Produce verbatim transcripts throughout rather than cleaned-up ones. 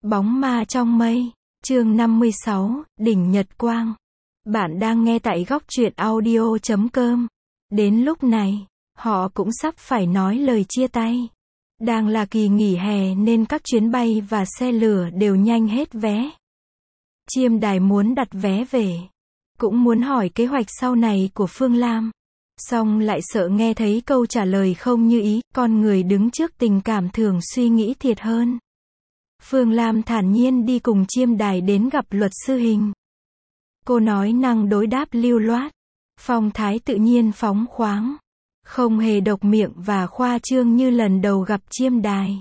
Bóng ma trong mây, chương năm mươi sáu, đỉnh Nhật Quang. Bạn đang nghe tại góc truyện audio chấm com. Đến lúc này, họ cũng sắp phải nói lời chia tay. Đang là kỳ nghỉ hè nên các chuyến bay và xe lửa đều nhanh hết vé. Chiêm Đài muốn đặt vé về, cũng muốn hỏi kế hoạch sau này của Phương Lam. Song lại sợ nghe thấy câu trả lời không như ý, con người đứng trước tình cảm thường suy nghĩ thiệt hơn. Phương Lam thản nhiên đi cùng Chiêm Đài đến gặp luật sư Hình. Cô nói năng đối đáp lưu loát, phong thái tự nhiên phóng khoáng, không hề độc miệng và khoa trương như lần đầu gặp Chiêm Đài.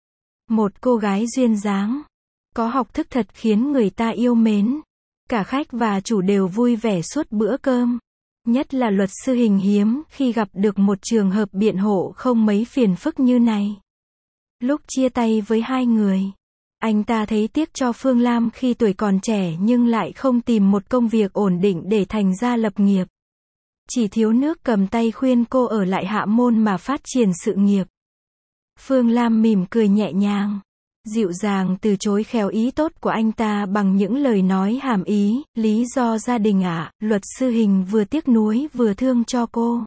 Một cô gái duyên dáng, có học thức thật khiến người ta yêu mến. Cả khách và chủ đều vui vẻ suốt bữa cơm. Nhất là luật sư Hình hiếm khi gặp được một trường hợp biện hộ không mấy phiền phức như này. Lúc chia tay với hai người, anh ta thấy tiếc cho Phương Lam khi tuổi còn trẻ nhưng lại không tìm một công việc ổn định để thành ra lập nghiệp. Chỉ thiếu nước cầm tay khuyên cô ở lại Hạ Môn mà phát triển sự nghiệp. Phương Lam mỉm cười nhẹ nhàng, dịu dàng từ chối khéo ý tốt của anh ta bằng những lời nói hàm ý, lý do gia đình ạ, à, luật sư Hình vừa tiếc nuối vừa thương cho cô.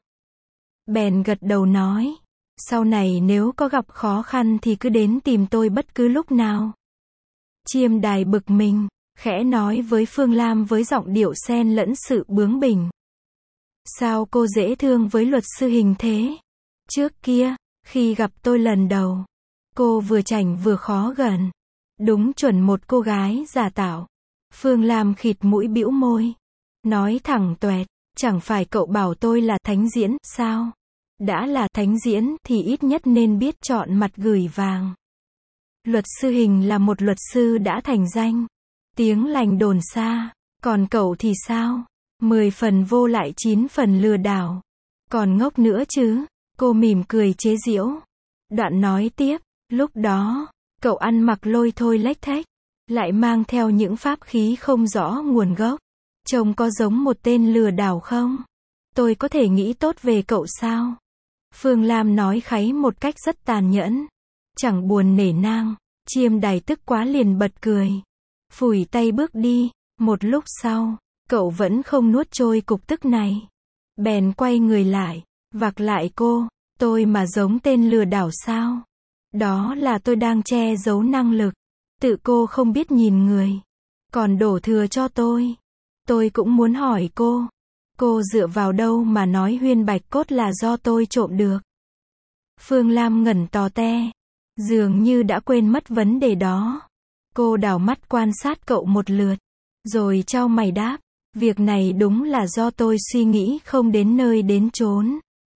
Bèn gật đầu nói, sau này nếu có gặp khó khăn thì cứ đến tìm tôi bất cứ lúc nào. Chiêm Đài bực mình, khẽ nói với Phương Lam với giọng điệu xen lẫn sự bướng bỉnh. Sao cô dễ thương với luật sư Hình thế? Trước kia, khi gặp tôi lần đầu, cô vừa chảnh vừa khó gần. Đúng chuẩn một cô gái giả tạo. Phương Lam khịt mũi bĩu môi, nói thẳng toẹt, chẳng phải cậu bảo tôi là thánh diễn, sao? Đã là thánh diễn thì ít nhất nên biết chọn mặt gửi vàng. Luật sư Hình là một luật sư đã thành danh, tiếng lành đồn xa, còn cậu thì sao? Mười phần vô lại chín phần lừa đảo. Còn ngốc nữa chứ? Cô mỉm cười chế giễu. Đoạn nói tiếp, lúc đó, cậu ăn mặc lôi thôi lếch thếch, lại mang theo những pháp khí không rõ nguồn gốc. Trông có giống một tên lừa đảo không? Tôi có thể nghĩ tốt về cậu sao? Phương Lam nói kháy một cách rất tàn nhẫn, chẳng buồn nể nang. Chiêm Đài tức quá liền bật cười, phủi tay bước đi. Một lúc sau, cậu vẫn không nuốt trôi cục tức này, bèn quay người lại, vạc lại cô, tôi mà giống tên lừa đảo sao? Đó là tôi đang che giấu năng lực, tự cô không biết nhìn người, còn đổ thừa cho tôi. Tôi cũng muốn hỏi cô, cô dựa vào đâu mà nói Huyên Bạch Cốt là do tôi trộm được? Phương Lam ngẩn tò te, dường như đã quên mất vấn đề đó. Cô đảo mắt quan sát cậu một lượt, rồi chau mày đáp, việc này đúng là do tôi suy nghĩ không đến nơi đến chốn.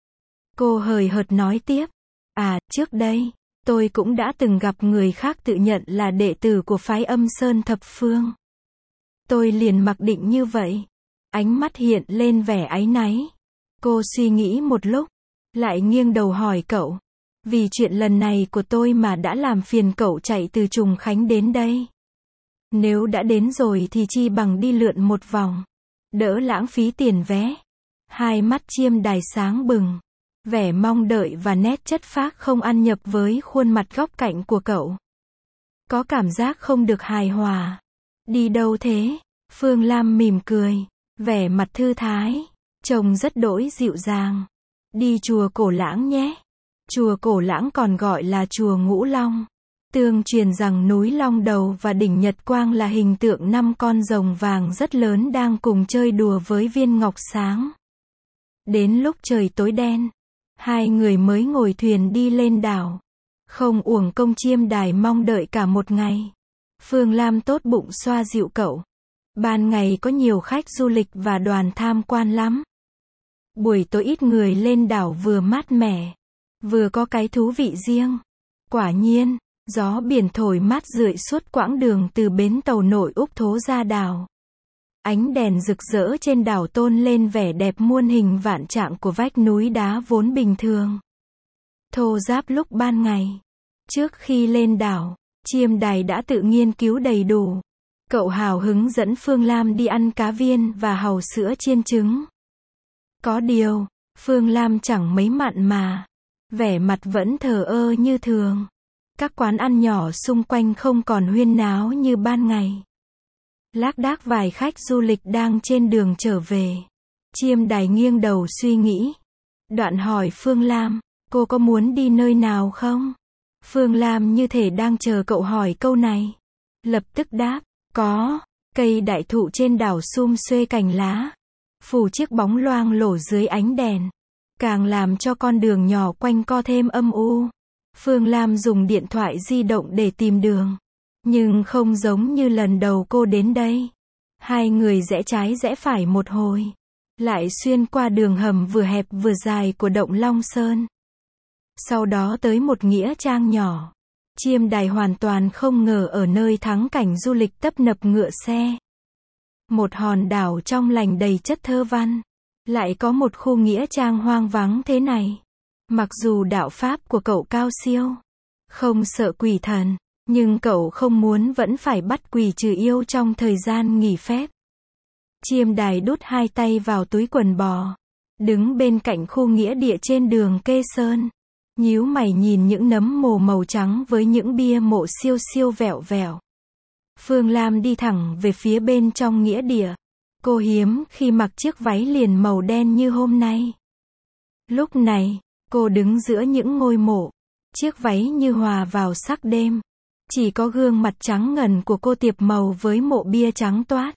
Cô hời hợt nói tiếp, à, trước đây, tôi cũng đã từng gặp người khác tự nhận là đệ tử của phái Âm Sơn Thập Phương. Tôi liền mặc định như vậy. Ánh mắt hiện lên vẻ áy náy. Cô suy nghĩ một lúc, lại nghiêng đầu hỏi cậu, vì chuyện lần này của tôi mà đã làm phiền cậu chạy từ Trùng Khánh đến đây. Nếu đã đến rồi thì chi bằng đi lượn một vòng, đỡ lãng phí tiền vé. Hai mắt Chiêm Đài sáng bừng, vẻ mong đợi và nét chất phác không ăn nhập với khuôn mặt góc cạnh của cậu. Có cảm giác không được hài hòa. Đi đâu thế? Phương Lam mỉm cười, vẻ mặt thư thái, trông rất đỗi dịu dàng. Đi chùa Cổ Lãng nhé. Chùa Cổ Lãng còn gọi là chùa Ngũ Long. Tương truyền rằng núi Long Đầu và đỉnh Nhật Quang là hình tượng năm con rồng vàng rất lớn đang cùng chơi đùa với viên ngọc sáng. Đến lúc trời tối đen, hai người mới ngồi thuyền đi lên đảo. Không uổng công Chiêm Đài mong đợi cả một ngày. Phương Lam tốt bụng xoa dịu cậu. Ban ngày có nhiều khách du lịch và đoàn tham quan lắm. Buổi tối ít người lên đảo vừa mát mẻ, vừa có cái thú vị riêng. Quả nhiên, gió biển thổi mát rượi suốt quãng đường từ bến tàu Nội Úc Thố ra đảo. Ánh đèn rực rỡ trên đảo tôn lên vẻ đẹp muôn hình vạn trạng của vách núi đá vốn bình thường, thô ráp lúc ban ngày. Trước khi lên đảo, Chiêm Đài đã tự nghiên cứu đầy đủ. Cậu hào hứng dẫn Phương Lam đi ăn cá viên và hàu sữa chiên trứng. Có điều, Phương Lam chẳng mấy mặn mà, vẻ mặt vẫn thờ ơ như thường. Các quán ăn nhỏ xung quanh không còn huyên náo như ban ngày. Lác đác vài khách du lịch đang trên đường trở về. Chiêm Đài nghiêng đầu suy nghĩ. Đoạn hỏi Phương Lam, cô có muốn đi nơi nào không? Phương Lam như thể đang chờ cậu hỏi câu này. Lập tức đáp, có. Cây đại thụ trên đảo sum xuê cành lá, phủ chiếc bóng loang lổ dưới ánh đèn, càng làm cho con đường nhỏ quanh co thêm âm u. Phương Lam dùng điện thoại di động để tìm đường, nhưng không giống như lần đầu cô đến đây. Hai người rẽ trái rẽ phải một hồi, lại xuyên qua đường hầm vừa hẹp vừa dài của động Long Sơn. Sau đó tới một nghĩa trang nhỏ. Chiêm Đài hoàn toàn không ngờ ở nơi thắng cảnh du lịch tấp nập ngựa xe, một hòn đảo trong lành đầy chất thơ văn, lại có một khu nghĩa trang hoang vắng thế này. Mặc dù đạo pháp của cậu cao siêu, không sợ quỷ thần, nhưng cậu không muốn vẫn phải bắt quỷ trừ yêu trong thời gian nghỉ phép. Chiêm Đài đút hai tay vào túi quần bò, đứng bên cạnh khu nghĩa địa trên đường Kê Sơn, nhíu mày nhìn những nấm mồ màu trắng với những bia mộ siêu siêu vẹo vẹo. Phương Lam đi thẳng về phía bên trong nghĩa địa. Cô hiếm khi mặc chiếc váy liền màu đen như hôm nay. Lúc này, cô đứng giữa những ngôi mộ. Chiếc váy như hòa vào sắc đêm. Chỉ có gương mặt trắng ngần của cô tiệp màu với mộ bia trắng toát.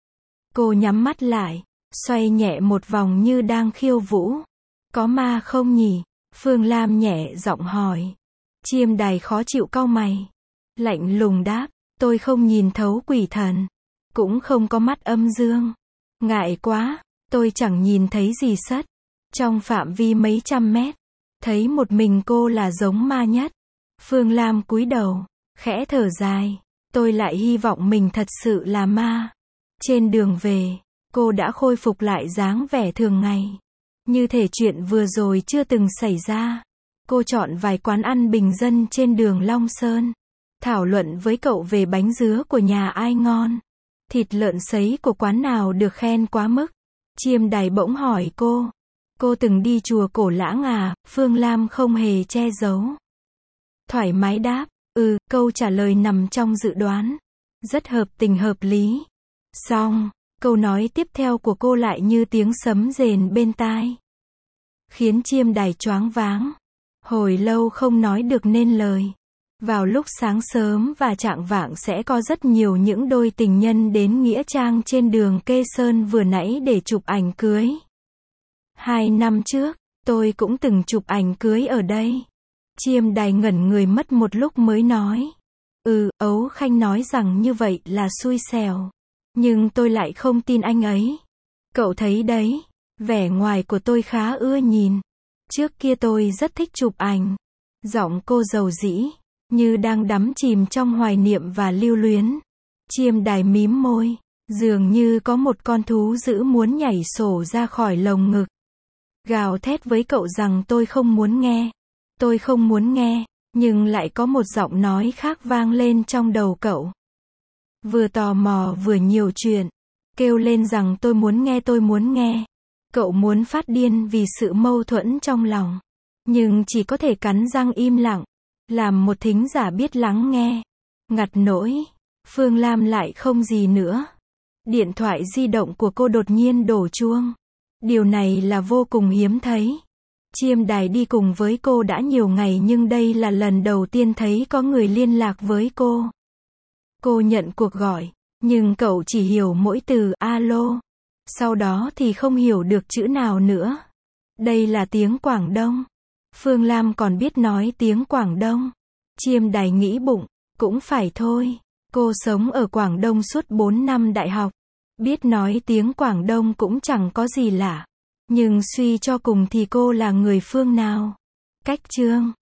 Cô nhắm mắt lại, xoay nhẹ một vòng như đang khiêu vũ. Có ma không nhỉ? Phương Lam nhẹ giọng hỏi. Chiêm Đài khó chịu cau mày, lạnh lùng đáp, tôi không nhìn thấu quỷ thần, cũng không có mắt âm dương. Ngại quá, tôi chẳng nhìn thấy gì sất. Trong phạm vi mấy trăm mét, thấy một mình cô là giống ma nhất. Phương Lam cúi đầu, khẽ thở dài, tôi lại hy vọng mình thật sự là ma. Trên đường về, cô đã khôi phục lại dáng vẻ thường ngày. Như thể chuyện vừa rồi chưa từng xảy ra. Cô chọn vài quán ăn bình dân trên đường Long Sơn, thảo luận với cậu về bánh dứa của nhà ai ngon, thịt lợn sấy của quán nào được khen quá mức. Chiêm Đài bỗng hỏi cô, cô từng đi chùa Cổ Lãng à? Phương Lam không hề che giấu, thoải mái đáp, ừ. Câu trả lời nằm trong dự đoán, rất hợp tình hợp lý. Xong, câu nói tiếp theo của cô lại như tiếng sấm rền bên tai, khiến Chiêm Đài choáng váng, hồi lâu không nói được nên lời. Vào lúc sáng sớm và chạng vạng sẽ có rất nhiều những đôi tình nhân đến nghĩa trang trên đường Kê Sơn vừa nãy để chụp ảnh cưới. Hai năm trước, tôi cũng từng chụp ảnh cưới ở đây. Chiêm Đài ngẩn người mất một lúc mới nói, ừ, Ấu Khanh nói rằng như vậy là xui xẻo, nhưng tôi lại không tin anh ấy. Cậu thấy đấy, vẻ ngoài của tôi khá ưa nhìn. Trước kia tôi rất thích chụp ảnh. Giọng cô dầu dĩ, như đang đắm chìm trong hoài niệm và lưu luyến. Chiêm Đài mím môi, dường như có một con thú dữ muốn nhảy sổ ra khỏi lồng ngực, gào thét với cậu rằng tôi không muốn nghe. Tôi không muốn nghe, nhưng lại có một giọng nói khác vang lên trong đầu cậu. Vừa tò mò vừa nhiều chuyện, kêu lên rằng tôi muốn nghe tôi muốn nghe. Cậu muốn phát điên vì sự mâu thuẫn trong lòng, nhưng chỉ có thể cắn răng im lặng, làm một thính giả biết lắng nghe. Ngặt nỗi, Phương Lam lại không gì nữa. Điện thoại di động của cô đột nhiên đổ chuông. Điều này là vô cùng hiếm thấy. Chiêm Đài đi cùng với cô đã nhiều ngày nhưng đây là lần đầu tiên thấy có người liên lạc với cô. Cô nhận cuộc gọi, nhưng cậu chỉ hiểu mỗi từ alo. Sau đó thì không hiểu được chữ nào nữa. Đây là tiếng Quảng Đông. Phương Lam còn biết nói tiếng Quảng Đông. Chiêm Đài nghĩ bụng, cũng phải thôi. Cô sống ở Quảng Đông suốt bốn năm đại học. Biết nói tiếng Quảng Đông cũng chẳng có gì lạ. Nhưng suy cho cùng thì cô là người phương nào? Cách chương